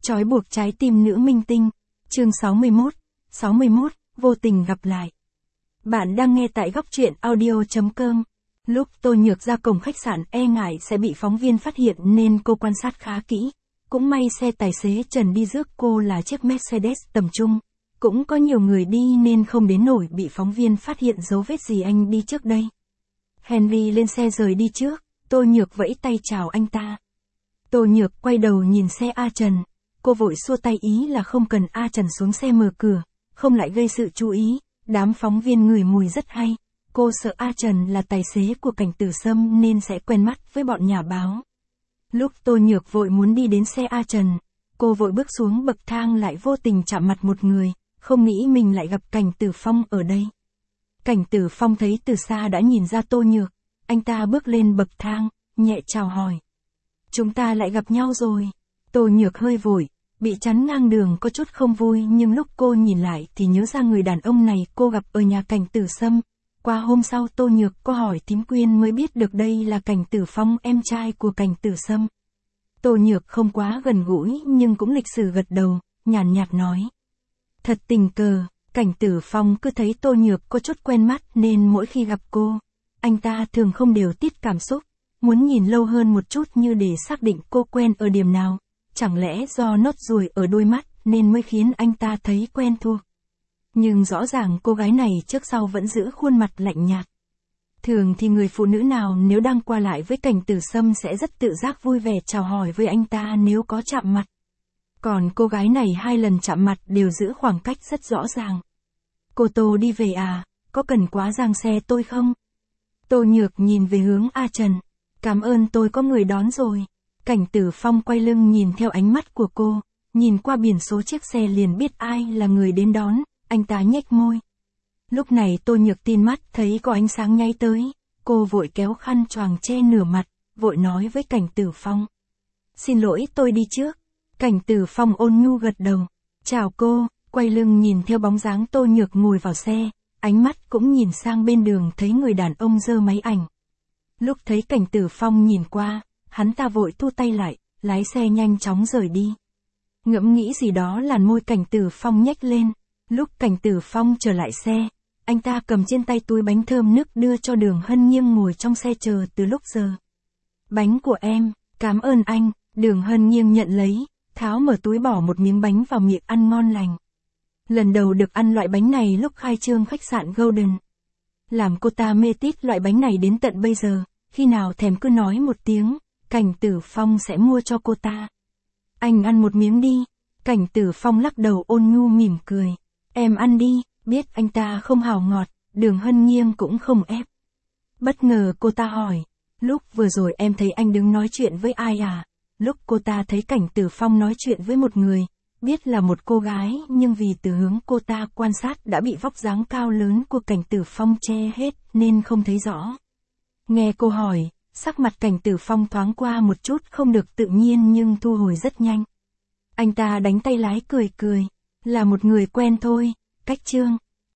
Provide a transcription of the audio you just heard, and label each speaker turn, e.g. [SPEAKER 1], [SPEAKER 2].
[SPEAKER 1] Trói buộc trái tim nữ minh tinh. Chương 61, vô tình gặp lại. Bạn đang nghe tại góc truyện audio.com. Lúc Tô Nhược ra cổng khách sạn e ngại sẽ bị phóng viên phát hiện nên cô quan sát khá kỹ. Cũng may xe tài xế Trần đi rước cô là chiếc Mercedes tầm trung. Cũng có nhiều người đi nên không đến nổi bị phóng viên phát hiện dấu vết gì anh đi trước đây. Henry lên xe rời đi trước, Tô Nhược vẫy tay chào anh ta. Tô Nhược quay đầu nhìn xe A Trần. Cô vội xua tay ý là không cần A Trần xuống xe mở cửa, không lại gây sự chú ý. Đám phóng viên ngửi mùi rất hay. Cô sợ A Trần là tài xế của Cảnh Tử Sâm nên sẽ quen mắt với bọn nhà báo. Lúc Tô Nhược vội muốn đi đến xe A Trần, cô vội bước xuống bậc thang lại vô tình chạm mặt một người, không nghĩ mình lại gặp Cảnh Tử Phong ở đây. Cảnh Tử Phong thấy từ xa đã nhìn ra Tô Nhược, anh ta bước lên bậc thang, nhẹ chào hỏi. Chúng ta lại gặp nhau rồi. Tô Nhược hơi vội, bị chắn ngang đường có chút không vui nhưng lúc cô nhìn lại thì nhớ ra người đàn ông này cô gặp ở nhà Cảnh Tử Sâm. Qua hôm sau Tô Nhược có hỏi Tím Quyên mới biết được đây là Cảnh Tử Phong, em trai của Cảnh Tử Sâm. Tô Nhược không quá gần gũi nhưng cũng lịch sự gật đầu, nhàn nhạt nói. Thật tình cờ, Cảnh Tử Phong cứ thấy Tô Nhược có chút quen mắt nên mỗi khi gặp cô, anh ta thường không điều tiết cảm xúc, muốn nhìn lâu hơn một chút như để xác định cô quen ở điểm nào. Chẳng lẽ do nốt ruồi ở đôi mắt nên mới khiến anh ta thấy quen thuộc. Nhưng rõ ràng cô gái này trước sau vẫn giữ khuôn mặt lạnh nhạt. Thường thì người phụ nữ nào nếu đang qua lại với Cảnh Tử Sâm sẽ rất tự giác vui vẻ chào hỏi với anh ta nếu có chạm mặt. Còn cô gái này 2 lần chạm mặt đều giữ khoảng cách rất rõ ràng. Cô Tô đi về à, có cần quá giang xe tôi không? Tô Nhược nhìn về hướng A Trần. Cảm ơn, tôi có người đón rồi. Cảnh Tử Phong quay lưng nhìn theo ánh mắt của cô, nhìn qua biển số chiếc xe liền biết ai là người đến đón, anh ta nhếch môi. Lúc này Tô Nhược tin mắt thấy có ánh sáng nháy tới, cô vội kéo khăn choàng che nửa mặt, vội nói với Cảnh Tử Phong. Xin lỗi, tôi đi trước. Cảnh Tử Phong ôn nhu gật đầu, chào cô, quay lưng nhìn theo bóng dáng Tô Nhược ngồi vào xe, ánh mắt cũng nhìn sang bên đường thấy người đàn ông giơ máy ảnh. Lúc thấy Cảnh Tử Phong nhìn qua, hắn ta vội thu tay lại, lái xe nhanh chóng rời đi. Ngẫm nghĩ gì đó làn môi Cảnh Tử Phong nhếch lên. Lúc Cảnh Tử Phong trở lại xe, anh ta cầm trên tay túi bánh thơm nức đưa cho Đường Hân Nghiêng ngồi trong xe chờ từ lúc giờ. Bánh của em, cảm ơn anh. Đường Hân Nghiêng nhận lấy, tháo mở túi bỏ một miếng bánh vào miệng ăn ngon lành. Lần đầu được ăn loại bánh này lúc khai trương khách sạn Golden. Làm cô ta mê tít loại bánh này đến tận bây giờ, khi nào thèm cứ nói một tiếng, Cảnh Tử Phong sẽ mua cho cô ta. Anh ăn một miếng đi. Cảnh Tử Phong lắc đầu ôn nhu mỉm cười. Em ăn đi, biết anh ta không hào ngọt, Đường Hân Nghiêng cũng không ép. Bất ngờ cô ta hỏi, lúc vừa rồi em thấy anh đứng nói chuyện với ai à? Lúc cô ta thấy Cảnh Tử Phong nói chuyện với một người, biết là một cô gái nhưng vì từ hướng cô ta quan sát đã bị vóc dáng cao lớn của Cảnh Tử Phong che hết nên không thấy rõ. Nghe cô hỏi, sắc mặt Cảnh Tử Phong thoáng qua một chút không được tự nhiên nhưng thu hồi rất nhanh. Anh ta đánh tay lái cười cười, là một người quen thôi, Cách Trương.